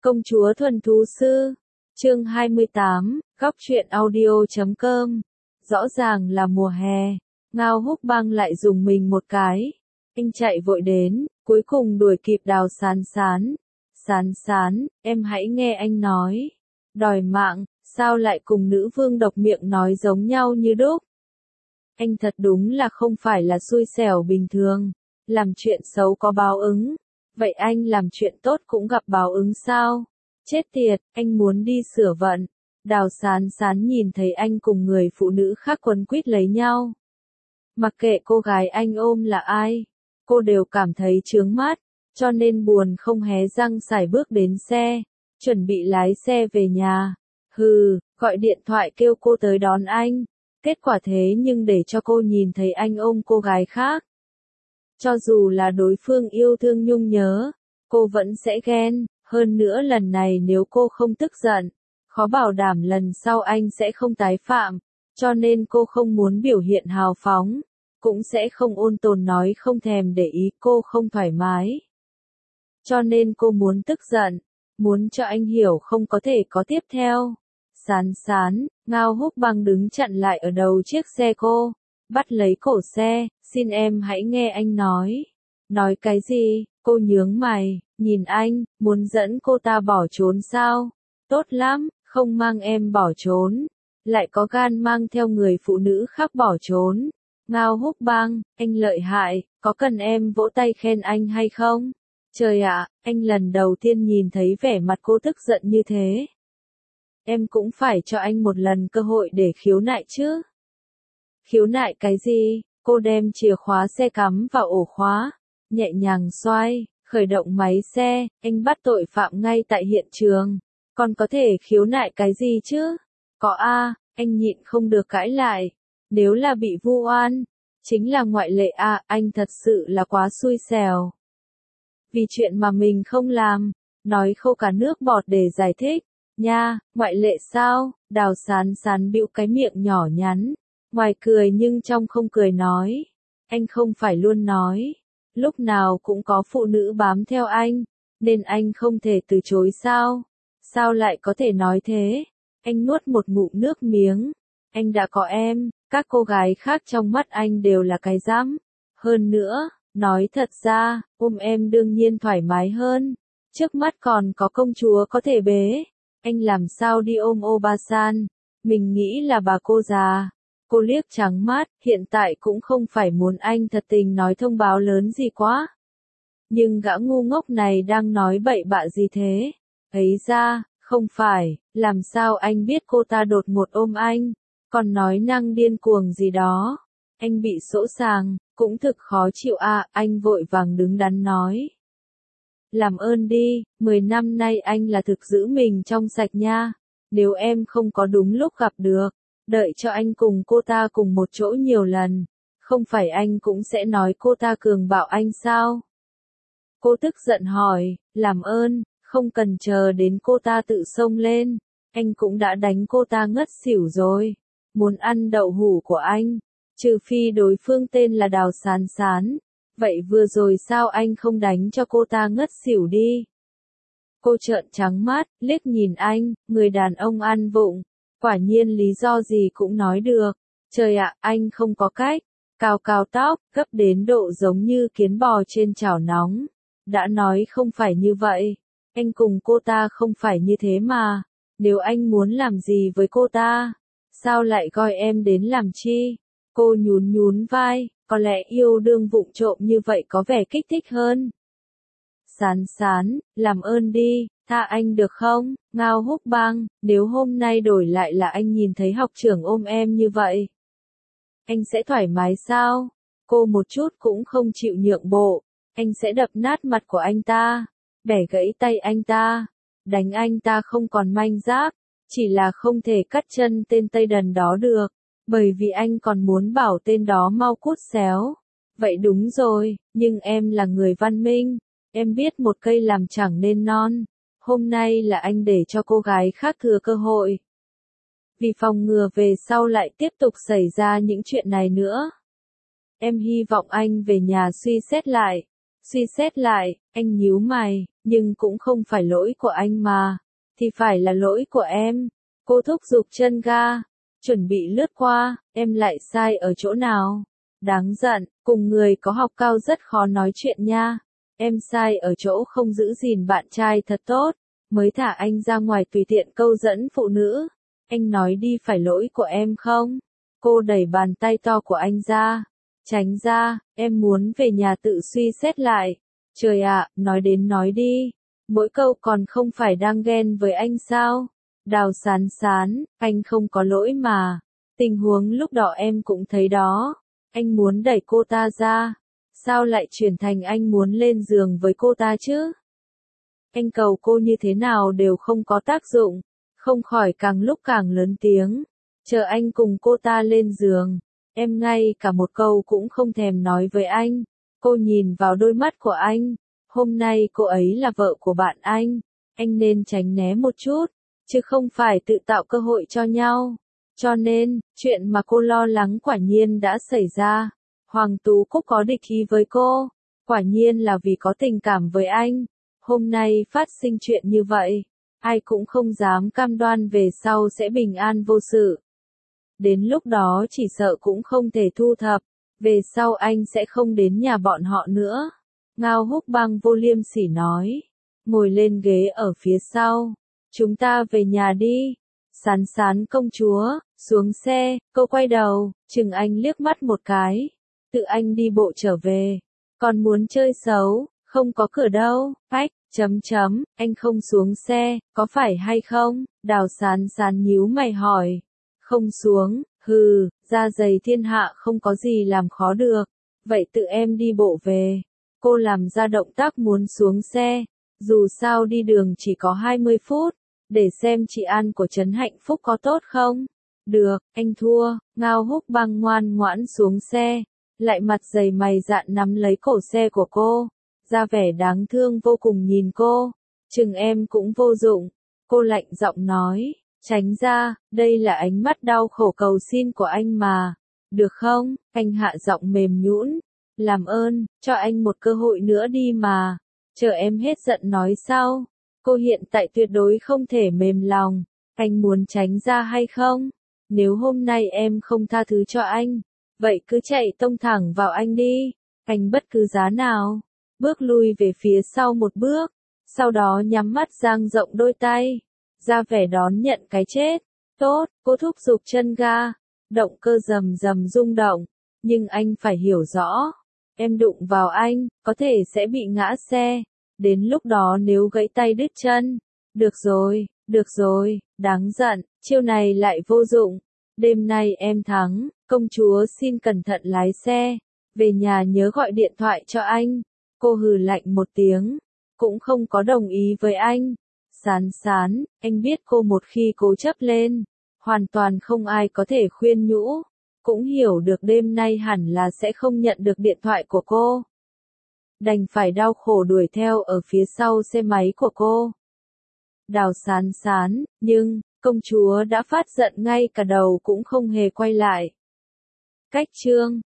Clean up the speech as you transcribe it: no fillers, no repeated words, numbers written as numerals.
Công chúa thuần thú sư, chương 28, góc truyện audio.com. Rõ ràng là mùa hè, Ngao Húc Bang lại dùng mình một cái. Anh chạy vội đến, cuối cùng đuổi kịp Đào Sán Sán. Sán Sán, em hãy nghe anh nói. Đòi mạng, sao lại cùng nữ vương độc miệng nói giống nhau như đúc? Anh thật đúng là không phải là xui xẻo bình thường, làm chuyện xấu có báo ứng. Vậy anh làm chuyện tốt cũng gặp báo ứng sao? Chết tiệt, anh muốn đi sửa vận. Đào Sán Sán nhìn thấy anh cùng người phụ nữ khác quấn quýt lấy nhau. Mặc kệ cô gái anh ôm là ai, cô đều cảm thấy chướng mắt, cho nên buồn không hé răng sải bước đến xe, chuẩn bị lái xe về nhà. Hừ, gọi điện thoại kêu cô tới đón anh. Kết quả thế nhưng để cho cô nhìn thấy anh ôm cô gái khác. Cho dù là đối phương yêu thương nhung nhớ, cô vẫn sẽ ghen, hơn nữa lần này nếu cô không tức giận, khó bảo đảm lần sau anh sẽ không tái phạm, cho nên cô không muốn biểu hiện hào phóng, cũng sẽ không ôn tồn nói không thèm để ý cô không thoải mái. Cho nên cô muốn tức giận, muốn cho anh hiểu không có thể có tiếp theo. Sán Sán, Ngao Húc Bang đứng chặn lại ở đầu chiếc xe cô, bắt lấy cổ xe, xin em hãy nghe anh nói. Nói cái gì? Cô nhướng mày, nhìn anh, muốn dẫn cô ta bỏ trốn sao? Tốt lắm, không mang em bỏ trốn, lại có gan mang theo người phụ nữ khác bỏ trốn. Ngao Húc Bang, anh lợi hại, có cần em vỗ tay khen anh hay không? Trời ạ, anh lần đầu tiên nhìn thấy vẻ mặt cô tức giận như thế. Em cũng phải cho anh một lần cơ hội để khiếu nại chứ. Khiếu nại cái gì? Cô đem chìa khóa xe cắm vào ổ khóa, nhẹ nhàng xoay, khởi động máy xe, anh bắt tội phạm ngay tại hiện trường. Còn có thể khiếu nại cái gì chứ? Có a, anh nhịn không được cãi lại. Nếu là bị vu oan, chính là ngoại lệ a, anh thật sự là quá xui xẻo. Vì chuyện mà mình không làm, nói khô cả nước bọt để giải thích. Nha, ngoại lệ sao? Đào Sán Sán bĩu cái miệng nhỏ nhắn, ngoài cười nhưng trong không cười nói. Anh không phải luôn nói, lúc nào cũng có phụ nữ bám theo anh, nên anh không thể từ chối sao? Sao lại có thể nói thế? Anh nuốt một ngụm nước miếng. Anh đã có em, các cô gái khác trong mắt anh đều là cái rắm. Hơn nữa, nói thật ra, ôm em đương nhiên thoải mái hơn. Trước mắt còn có công chúa có thể bế. Anh làm sao đi ôm Obasan? Mình nghĩ là bà cô già. Cô liếc trắng mắt, hiện tại cũng không phải muốn anh thật tình nói thông báo lớn gì quá. Nhưng gã ngu ngốc này đang nói bậy bạ gì thế? Ấy ra, không phải, làm sao anh biết cô ta đột ngột ôm anh, còn nói năng điên cuồng gì đó. Anh bị sỗ sàng, cũng thực khó chịu à, anh vội vàng đứng đắn nói. Làm ơn đi, 10 năm nay anh là thực giữ mình trong sạch nha. Nếu em không có đúng lúc gặp được, đợi cho anh cùng cô ta cùng một chỗ nhiều lần, không phải anh cũng sẽ nói cô ta cường bạo anh sao? Cô tức giận hỏi, làm ơn, không cần chờ đến cô ta tự xông lên, anh cũng đã đánh cô ta ngất xỉu rồi. Muốn ăn đậu hũ của anh, trừ phi đối phương tên là Đào Sán Sán. Vậy vừa rồi sao anh không đánh cho cô ta ngất xỉu đi? Cô trợn trắng mắt, liếc nhìn anh, người đàn ông ăn vụng. Quả nhiên lý do gì cũng nói được. Trời ạ, anh không có cách. Cào cào tóc, gấp đến độ giống như kiến bò trên chảo nóng. Đã nói không phải như vậy. Anh cùng cô ta không phải như thế mà. Nếu anh muốn làm gì với cô ta, sao lại gọi em đến làm chi? Cô nhún nhún vai, có lẽ yêu đương vụng trộm như vậy có vẻ kích thích hơn. Sán Sán, làm ơn đi, tha anh được không? Ngao Húc Bang, nếu hôm nay đổi lại là anh nhìn thấy học trưởng ôm em như vậy, anh sẽ thoải mái sao? Cô một chút cũng không chịu nhượng bộ, anh sẽ đập nát mặt của anh ta, bẻ gãy tay anh ta, đánh anh ta không còn manh giáp, chỉ là không thể cắt chân tên Tây Đần đó được, bởi vì anh còn muốn bảo tên đó mau cút xéo. Vậy đúng rồi, nhưng em là người văn minh, em biết một cây làm chẳng nên non. Hôm nay là anh để cho cô gái khác thừa cơ hội. Vì phòng ngừa về sau lại tiếp tục xảy ra những chuyện này nữa. Em hy vọng anh về nhà suy xét lại, Suy xét lại, anh nhíu mày, nhưng cũng không phải lỗi của anh mà, thì phải là lỗi của em. Cô thúc giục chân ga, chuẩn bị lướt qua, em lại sai ở chỗ nào? Đáng giận, cùng người có học cao rất khó nói chuyện nha. Em sai ở chỗ không giữ gìn bạn trai thật tốt, mới thả anh ra ngoài tùy tiện câu dẫn phụ nữ. Anh nói đi phải lỗi của em không? Cô đẩy bàn tay to của anh ra. Tránh ra, em muốn về nhà tự suy xét lại. Trời ạ, nói đến nói đi. Mỗi câu còn không phải đang ghen với anh sao? Đào Sán Sán, anh không có lỗi mà. Tình huống lúc đó em cũng thấy đó. Anh muốn đẩy cô ta ra. Sao lại chuyển thành anh muốn lên giường với cô ta chứ? Anh cầu cô như thế nào đều không có tác dụng. Không khỏi càng lúc càng lớn tiếng. Chờ anh cùng cô ta lên giường. Em ngay cả một câu cũng không thèm nói với anh. Cô nhìn vào đôi mắt của anh. Hôm nay cô ấy là vợ của bạn anh nên tránh né một chút, chứ không phải tự tạo cơ hội cho nhau. Cho nên, chuyện mà cô lo lắng quả nhiên đã xảy ra. Hoàng Tú Cúc có địch ý với cô, quả nhiên là vì có tình cảm với anh. Hôm nay phát sinh chuyện như vậy, ai cũng không dám cam đoan về sau sẽ bình an vô sự. Đến lúc đó chỉ sợ cũng không thể thu thập, về sau anh sẽ không đến nhà bọn họ nữa. Ngao Húc Bang vô liêm sỉ nói, ngồi lên ghế ở phía sau. Chúng ta về nhà đi. Sán Sán công chúa, xuống xe, cô quay đầu, chừng anh liếc mắt một cái. Tự anh đi bộ trở về. Còn muốn chơi xấu, không có cửa đâu, anh không xuống xe, có phải hay không? Đào Sán Sán nhíu mày hỏi. Không xuống, hừ, da dày thiên hạ không có gì làm khó được. Vậy tự em đi bộ về. Cô làm ra động tác muốn xuống xe. Dù sao đi đường chỉ có 20 phút. Để xem chị An của Trấn Hạnh Phúc có tốt không? Được, anh thua. Ngao Húc Bang ngoan ngoãn xuống xe. Lại mặt dày mày dạn nắm lấy cổ xe của cô. Ra vẻ đáng thương vô cùng nhìn cô. Chừng em cũng vô dụng. Cô lạnh giọng nói. Tránh ra, đây là ánh mắt đau khổ cầu xin của anh mà. Được không? Anh hạ giọng mềm nhũn. Làm ơn, cho anh một cơ hội nữa đi mà. Chờ em hết giận nói sau. Cô hiện tại tuyệt đối không thể mềm lòng. Anh muốn tránh ra hay không? Nếu hôm nay em không tha thứ cho anh, vậy cứ chạy tông thẳng vào anh đi. Anh bất cứ giá nào. Bước lui về phía sau một bước. Sau đó nhắm mắt dang rộng đôi tay. Ra vẻ đón nhận cái chết. Tốt, cô thúc giục chân ga. Động cơ rầm rầm rung động. Nhưng anh phải hiểu rõ. Em đụng vào anh, có thể sẽ bị ngã xe. Đến lúc đó nếu gãy tay đứt chân. Được rồi, đáng giận, chiêu này lại vô dụng. Đêm nay em thắng, công chúa xin cẩn thận lái xe. Về nhà nhớ gọi điện thoại cho anh. Cô hừ lạnh một tiếng, cũng không có đồng ý với anh. Sán Sán, anh biết cô một khi cố chấp lên, hoàn toàn không ai có thể khuyên nhủ. Cũng hiểu được đêm nay hẳn là sẽ không nhận được điện thoại của cô. Đành phải đau khổ đuổi theo ở phía sau xe máy của cô. Đào Sán Sán, nhưng, công chúa đã phát giận ngay cả đầu cũng không hề quay lại. Cách chương